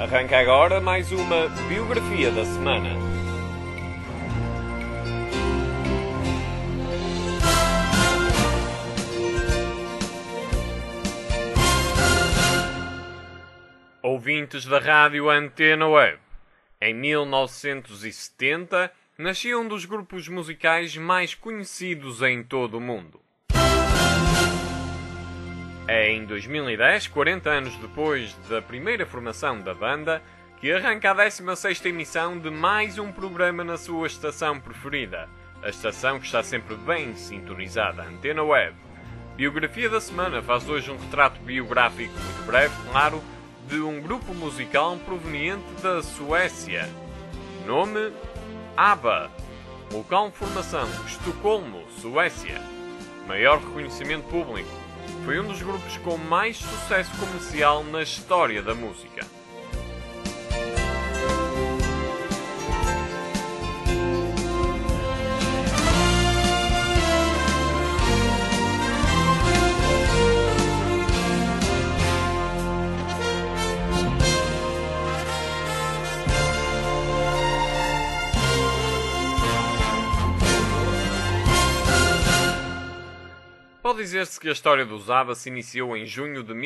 Arranca agora mais uma biografia da semana. Ouvintes da rádio Antena Web, em 1970 nascia um dos grupos musicais mais conhecidos em todo o mundo. É em 2010, 40 anos depois da primeira formação da banda, que arranca a 16ª emissão de mais um programa na sua estação preferida, a estação que está sempre bem sintonizada, Antena Web. Biografia da semana faz hoje um retrato biográfico muito breve, claro, de um grupo musical proveniente da Suécia. Nome: ABBA. Local de formação: Estocolmo, Suécia. Maior reconhecimento público: foi um dos grupos com mais sucesso comercial na história da música. Pode dizer-se que a história dos ABBA se iniciou em junho de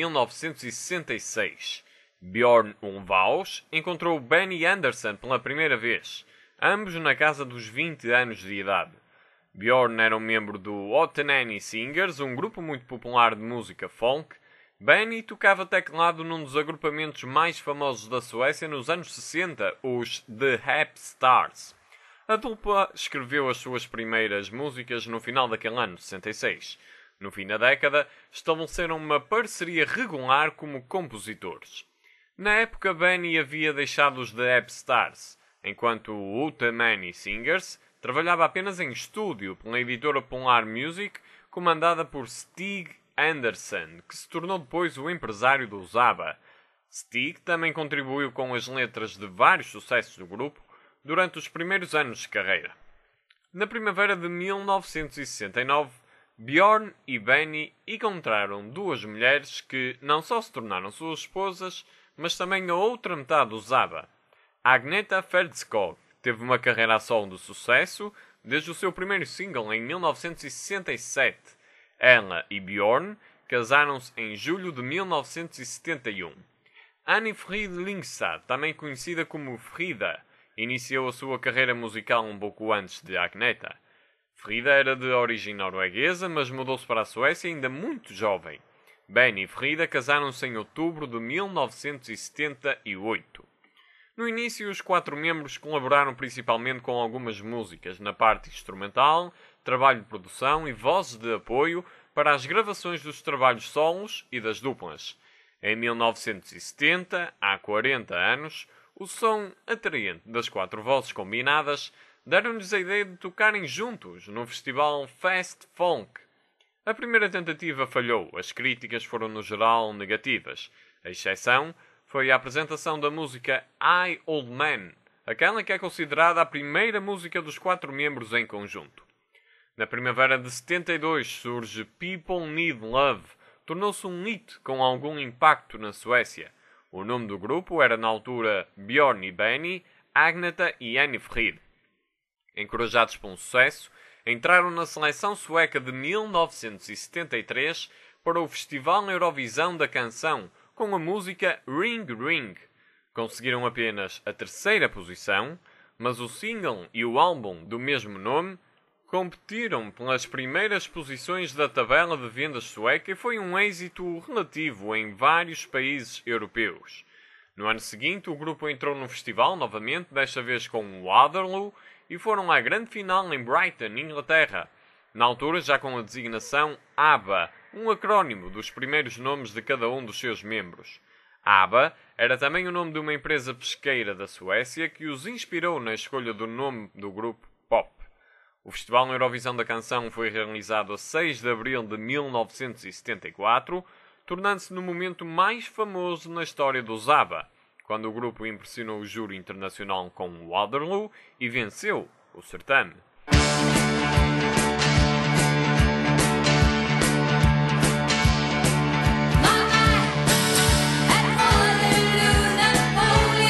1966. Björn Ulvaeus encontrou Benny Andersson pela primeira vez, ambos na casa dos 20 anos de idade. Björn era um membro do Hootenanny Singers, um grupo muito popular de música folk. Benny tocava teclado num dos agrupamentos mais famosos da Suécia nos anos 60, os The Happy Stars. A dupla escreveu as suas primeiras músicas no final daquele ano, 66. No fim da década, estabeleceram uma parceria regular como compositores. Na época, Benny havia deixado os The Happy Stars, enquanto o Hootenanny Singers trabalhava apenas em estúdio pela editora Polar Music, comandada por Stig Andersson, que se tornou depois o empresário dos ABBA. Stig também contribuiu com as letras de vários sucessos do grupo durante os primeiros anos de carreira. Na primavera de 1969, Björn e Benny encontraram duas mulheres que não só se tornaram suas esposas, mas também a outra metade dos ABBA. Agneta Fältskog teve uma carreira a solo de sucesso desde o seu primeiro single em 1967. Ela e Björn casaram-se em julho de 1971. Anni-Frid Lyngstad, também conhecida como Frida, iniciou a sua carreira musical um pouco antes de Agneta. Frida era de origem norueguesa, mas mudou-se para a Suécia ainda muito jovem. Benny e Frida casaram-se em outubro de 1978. No início, os quatro membros colaboraram principalmente com algumas músicas na parte instrumental, trabalho de produção e vozes de apoio para as gravações dos trabalhos solos e das duplas. Em 1970, há 40 anos, o som atraente das quatro vozes combinadas deram-lhes a ideia de tocarem juntos no festival Fest Folk. A primeira tentativa falhou, as críticas foram no geral negativas. A exceção foi a apresentação da música I Old Man, aquela que é considerada a primeira música dos quatro membros em conjunto. Na primavera de 72 surge People Need Love, tornou-se um hit com algum impacto na Suécia. O nome do grupo era na altura Björn e Benny, Agneta e Anni-Frid. Encorajados pelo sucesso, entraram na seleção sueca de 1973 para o Festival Eurovisão da Canção com a música Ring Ring. Conseguiram apenas a terceira posição, mas o single e o álbum do mesmo nome competiram pelas primeiras posições da tabela de vendas sueca e foi um êxito relativo em vários países europeus. No ano seguinte, o grupo entrou no festival novamente, desta vez com Waterloo, e foram à grande final em Brighton, Inglaterra. Na altura, já com a designação ABBA, um acrónimo dos primeiros nomes de cada um dos seus membros. ABBA era também o nome de uma empresa pesqueira da Suécia que os inspirou na escolha do nome do grupo pop. O Festival Eurovisão da Canção foi realizado a 6 de abril de 1974, tornando-se no momento mais famoso na história dos ABBA, quando o grupo impressionou o júri internacional com Waterloo e venceu o certame. My eye, at Honolulu, that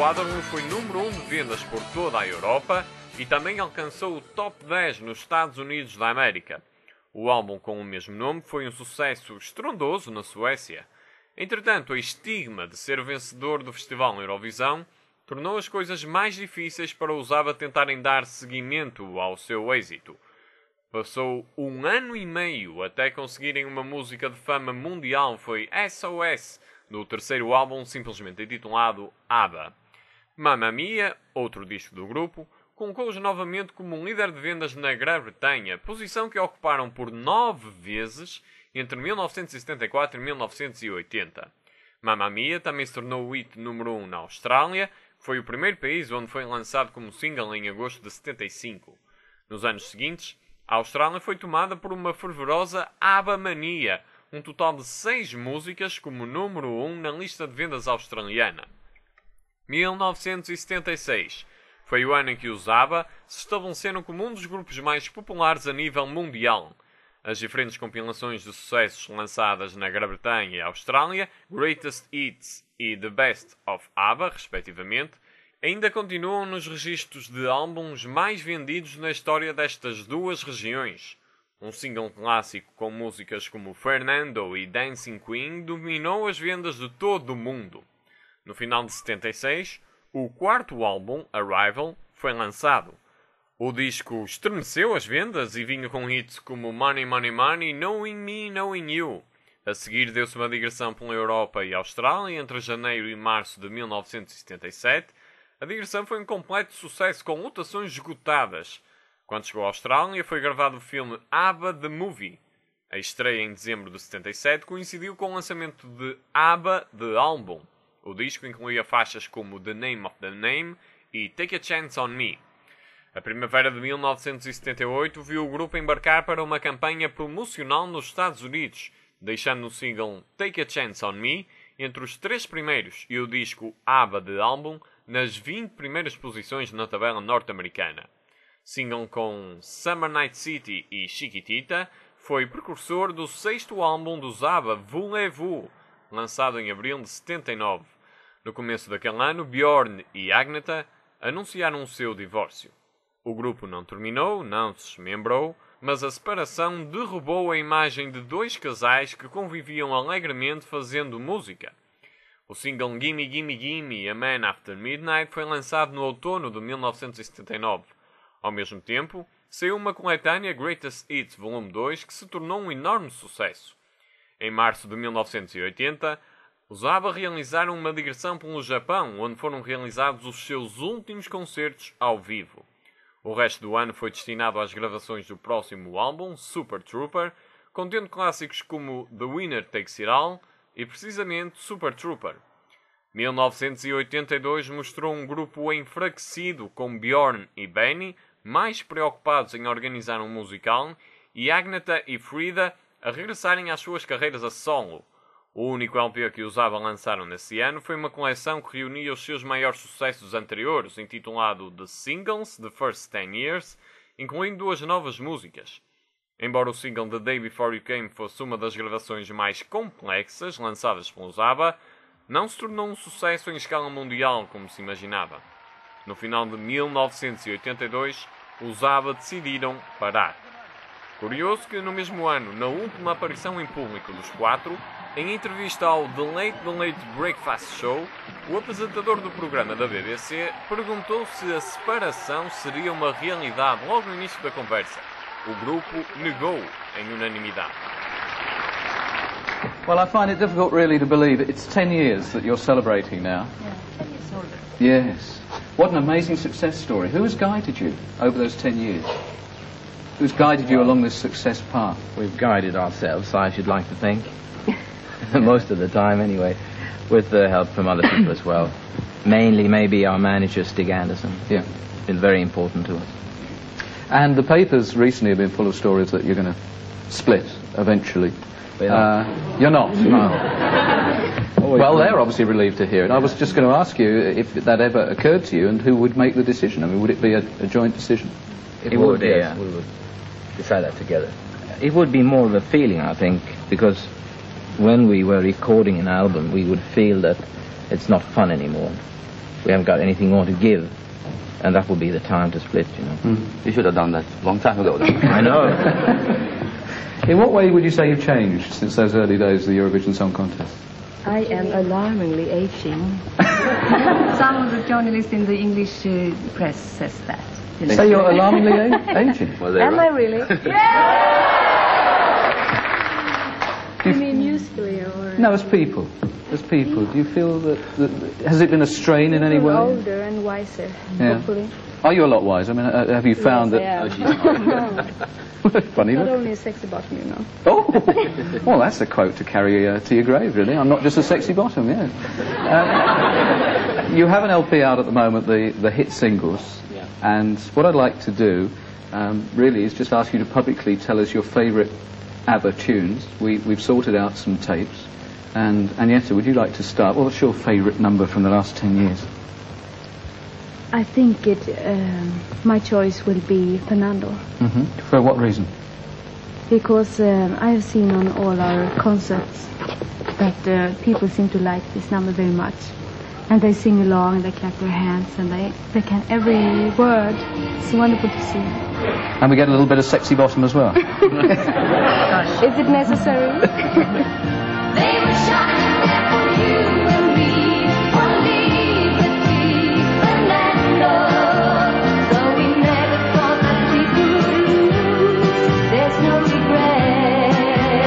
Waterloo foi número 1 de vendas por toda a Europa e também alcançou o top 10 nos Estados Unidos da América. O álbum com o mesmo nome foi um sucesso estrondoso na Suécia. Entretanto, o estigma de ser vencedor do Festival Eurovisão tornou as coisas mais difíceis para os ABBA tentarem dar seguimento ao seu êxito. Passou 1 ano e meio até conseguirem uma música de fama mundial, foi SOS, do terceiro álbum simplesmente intitulado ABBA. Mamma Mia, outro disco do grupo, colocou-os novamente como líder de vendas na Grã-Bretanha, posição que ocuparam por 9 vezes entre 1974 e 1980. Mamma Mia também se tornou o hit número 1 na Austrália, que foi o primeiro país onde foi lançado como single em agosto de 75. Nos anos seguintes, a Austrália foi tomada por uma fervorosa ABBA-mania, um total de 6 músicas como número 1 na lista de vendas australiana. 1976 foi o ano em que os ABBA se estabeleceram como um dos grupos mais populares a nível mundial. As diferentes compilações de sucessos lançadas na Grã-Bretanha e Austrália, Greatest Hits e The Best of ABBA, respectivamente, ainda continuam nos registros de álbuns mais vendidos na história destas duas regiões. Um single clássico com músicas como Fernando e Dancing Queen dominou as vendas de todo o mundo. No final de 76, o quarto álbum, Arrival, foi lançado. O disco estremeceu as vendas e vinha com hits como Money Money Money, Knowing Me, Knowing You. A seguir deu-se uma digressão pela Europa e Austrália entre janeiro e março de 1977. A digressão foi um completo sucesso com lotações esgotadas. Quando chegou à Austrália, foi gravado o filme ABBA The Movie. A estreia em dezembro de 77 coincidiu com o lançamento de ABBA The Album. O disco incluía faixas como The Name of the Name e Take a Chance on Me. A primavera de 1978 viu o grupo embarcar para uma campanha promocional nos Estados Unidos, deixando o single Take a Chance on Me entre os 3 primeiros e o disco ABBA The Album nas 20 primeiras posições na tabela norte-americana. Single com Summer Night City e Chiquitita, foi precursor do 6º álbum dos ABBA, Voulez-Vous, lançado em abril de 79. No começo daquele ano, Björn e Agneta anunciaram o seu divórcio. O grupo não terminou, não se desmembrou, mas a separação derrubou a imagem de 2 casais que conviviam alegremente fazendo música. O single Gimme Gimme Gimme A Man After Midnight foi lançado no outono de 1979. Ao mesmo tempo, saiu uma coletânea Greatest Hits Volume 2 que se tornou um enorme sucesso. Em março de 1980, os ABBA realizaram uma digressão pelo Japão, onde foram realizados os seus últimos concertos ao vivo. O resto do ano foi destinado às gravações do próximo álbum, Super Trooper, contendo clássicos como The Winner Takes It All e precisamente Super Trooper. 1982 mostrou um grupo enfraquecido com Björn e Benny, mais preocupados em organizar um musical, e Agneta e Frida a regressarem às suas carreiras a solo. O único LP que os ABBA lançaram nesse ano foi uma coleção que reunia os seus maiores sucessos anteriores, intitulado The Singles, The First 10 Years, incluindo 2 novas músicas. Embora o single The Day Before You Came fosse uma das gravações mais complexas lançadas pelos ABBA, não se tornou um sucesso em escala mundial como se imaginava. No final de 1982, os ABBA decidiram parar. Curioso que no mesmo ano, na última aparição em público dos 4, em entrevista ao The Late Breakfast Show, o apresentador do programa da BBC perguntou se a separação seria uma realidade logo no início da conversa. O grupo negou em unanimidade. Well, I find it difficult really to believe it's 10 years that you're celebrating now. Yeah, 10 years older. Yes. What an amazing success story. Who has guided you over those 10 years? Who's guided you along this success path? We've guided ourselves, I should like to think. Most of the time, anyway, with the help from other people as well. Mainly, maybe our manager, Stig Anderson. Yeah. Been very important to us. And the papers recently have been full of stories that you're going to split eventually. We're not. You're not? No. Well, they're obviously relieved to hear it. I was just going to ask you if that ever occurred to you and who would make the decision. I mean, would it be a joint decision? It would, yes. We would decide that together. It would be more of a feeling, I think, because when we were recording an album, we would feel that it's not fun anymore. we haven't got anything more to give, and that will be the time to split, you know. You should have done that a long time ago, then. I know. In what way would you say you've changed since those early days of the Eurovision Song Contest? I am alarmingly aging. Some of the journalists in the English press says that. You know. So you're alarmingly aging? Well, Am I really? You mean musically or? No, as people. As people, do you feel that has it been a strain in any way? Older and wiser, Yeah. hopefully. Are you a lot wiser? I mean, have you found Yes, that... Funny Not look. only a sexy bottom, you know. Oh! Well, that's a quote to carry to your grave, really. I'm not just a sexy bottom, yeah. You have an LP out at the moment, the hit singles. Yeah. And what I'd like to do, really, is just ask you to publicly tell us your favourite ABBA tunes. We've sorted out some tapes. And Agneta, would you like to start? What's your favourite number from the last 10 years? I think my choice will be Fernando. Mm-hmm. For what reason? Because I have seen on all our concerts that people seem to like this number very much. And they sing along, they clap their hands, and they can every word. It's wonderful to see. And we get a little bit of sexy bottom as well. Is it necessary? They were shining there for you and me, only with me, Fernando. So we never thought that we could lose. There's no regret.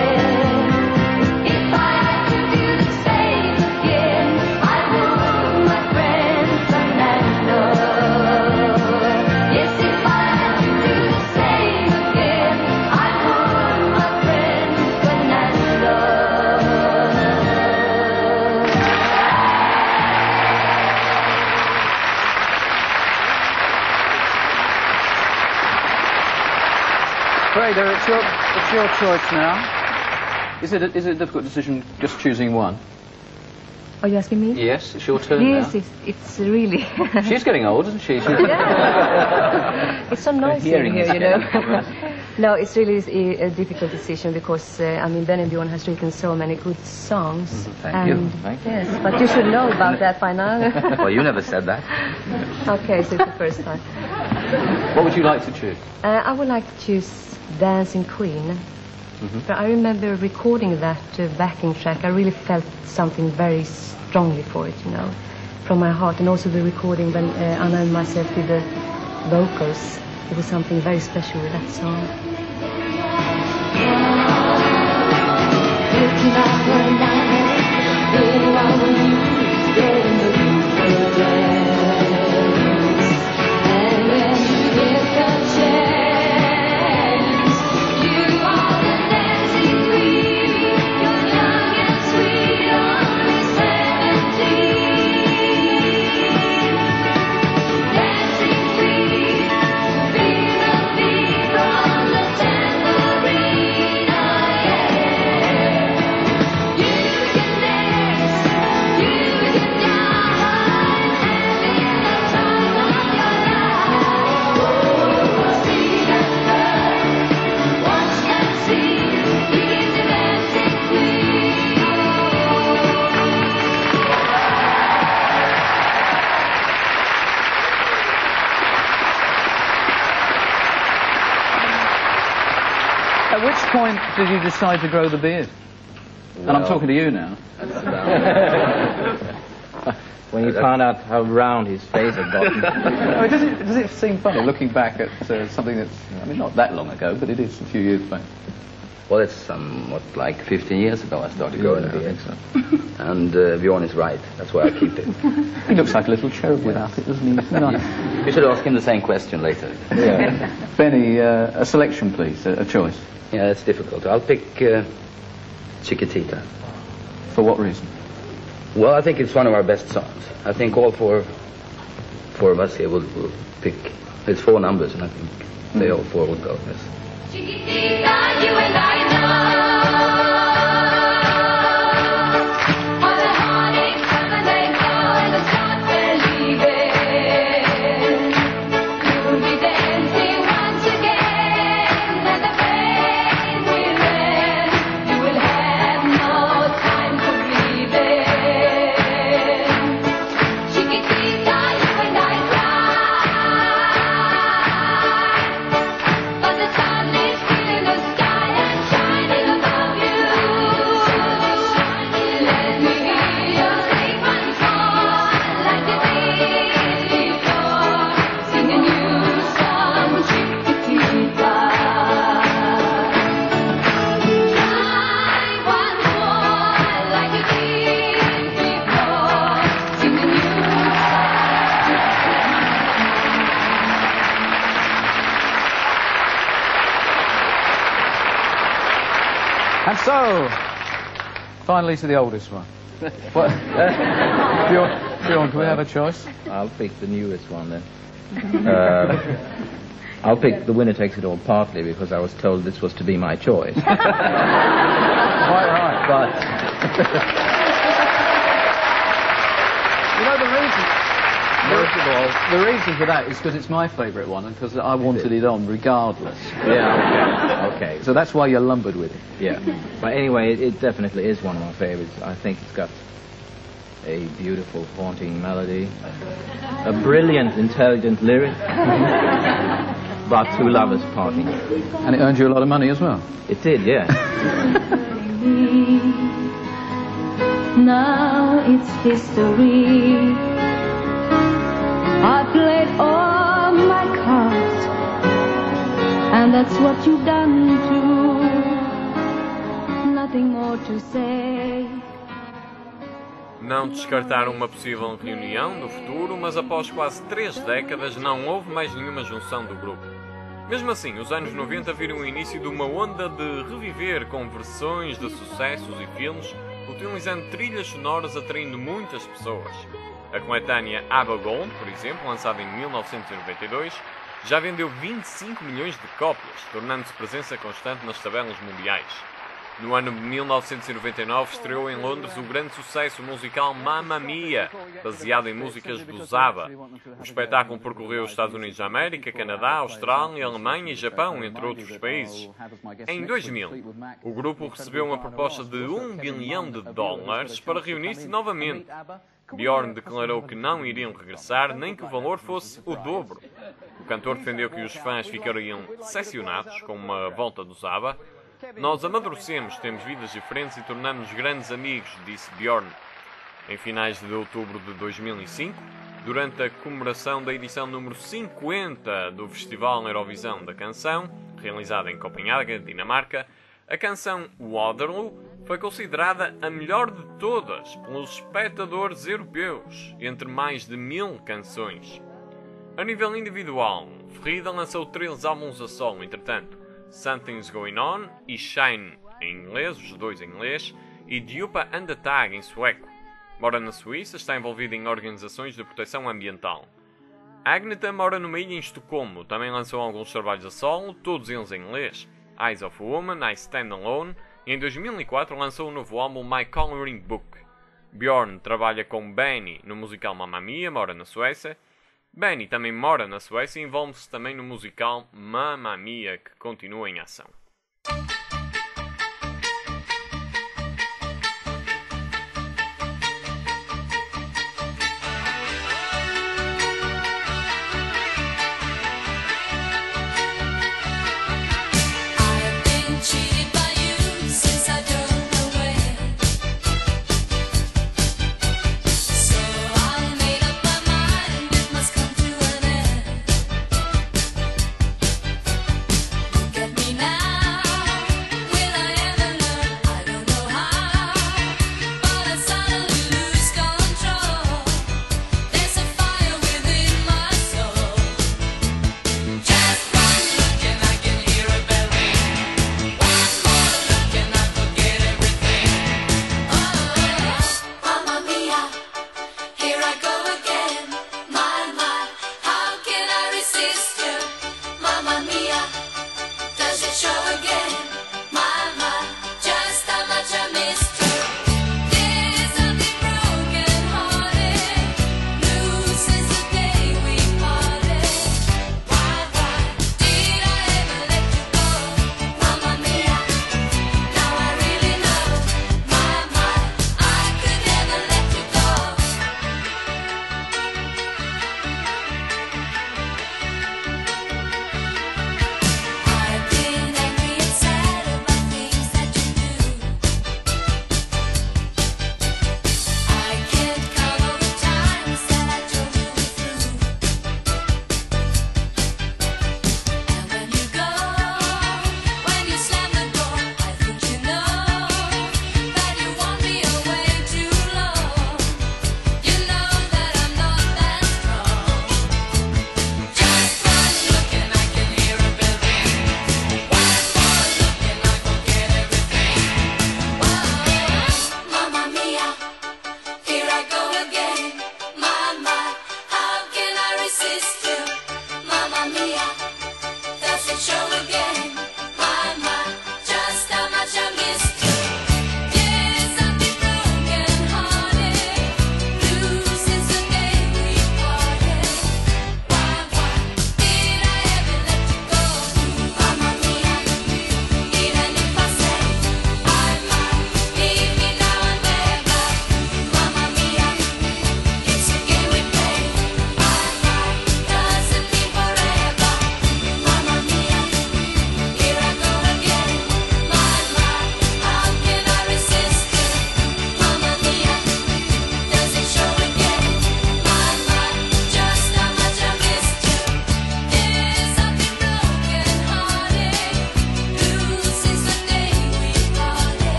If I had to do the same again, I would, my friend Fernando. Yes, if I had to do the same again, I would, my friend Fernando. Freda, it's your choice now. Is it a difficult decision just choosing one? Are you asking me? Yes, it's your turn Yes, now. it's really... She's getting old, isn't she? It's so noisy hearing here, is you know. No, it's really a difficult decision because, I mean, Ben and Bjorn has written so many good songs. Thank you. And Thank you. yes, but you should know about that by now. Well, you never said that. Okay, so it's the first time. What would you like to choose? I would like to choose Dancing Queen. But I remember recording that backing track. I really felt something very strongly for it, you know, from my heart. And also the recording when Anna and myself did the vocals. There was something very special with that song. At which point did you decide to grow the beard? And I'm talking to you now. When you found out how round his face had gotten. I mean, does it seem funny looking back at something that's, I mean, not that long ago, but it is a few years back? Well, it's somewhat like 15 years ago I started growing a beard. so. And Bjorn is right. That's why I keep it. He looks like a little cherub without it, doesn't he? Nice. You should ask him the same question later. Yeah. Benny, a selection, please, a choice. Yeah, that's difficult. I'll pick Chiquitita. For what reason? Well, I think it's one of our best songs. I think all four of us here will pick. It's 4 numbers, and I think they all 4 will go. Yes. Chiquitita, you and I know. All the heartaches come and they go, and the stars believing. You'll be dancing once again, and the pain will end. You will have no time for grieving. Chiquitita. And so, finally to the oldest one. What? Bjorn, can we have a choice? I'll pick the newest one then. I'll pick The Winner Takes It All, partly because I was told this was to be my choice. Quite right. But You know, the reason for that is because it's my favourite one and because I wanted it on regardless. yeah, okay. So that's why you're lumbered with it. Yeah. But anyway, it definitely is one of my favorites. I think it's got a beautiful, haunting melody, a brilliant, intelligent lyric, but two lovers parting. And it earned you a lot of money as well. It did, yeah. Now it's history. I played all my cards, and that's what you've done too. Nothing more to say. Não descartaram uma possível reunião do futuro, mas após quase 3 décadas não houve mais nenhuma junção do grupo. Mesmo assim, os anos 90 viram o início de uma onda de reviver com versões de sucessos e filmes, utilizando trilhas sonoras atraindo muitas pessoas. A coletânea ABBA Gold, por exemplo, lançada em 1992, já vendeu 25 milhões de cópias, tornando-se presença constante nas tabelas mundiais. No ano de 1999 estreou em Londres o grande sucesso musical Mamma Mia, baseado em músicas do ABBA. O espetáculo percorreu os Estados Unidos da América, Canadá, Austrália, Alemanha e Japão, entre outros países. Em 2000, o grupo recebeu uma proposta de $1 bilhão para reunir-se novamente. Bjorn declarou que não iriam regressar, nem que o valor fosse o dobro. O cantor defendeu que os fãs ficariam decepcionados com uma volta dos ABBA. Nós amadurecemos, temos vidas diferentes e tornamos-nos grandes amigos, disse Bjorn. Em finais de outubro de 2005, durante a comemoração da edição número 50 do Festival Eurovisão da Canção, realizada em Copenhague, Dinamarca, a canção Waterloo foi considerada a melhor de todas pelos espectadores europeus, entre mais de 1000 canções. A nível individual, Frida lançou 3 álbuns a solo, entretanto, Something's Going On e Shine em inglês, os dois em inglês, e Djupa and the Tag em sueco. Mora na Suíça, está envolvida em organizações de proteção ambiental. Agneta mora numa ilha em Estocolmo, também lançou alguns trabalhos a solo, todos eles em inglês. Eyes of a Woman, I Stand Alone, e em 2004 lançou o novo álbum My Coloring Book. Bjorn trabalha com Benny no musical Mamma Mia, mora na Suécia. Benny também mora na Suécia e envolve-se também no musical Mamma Mia, que continua em ação. Get me now. Maria.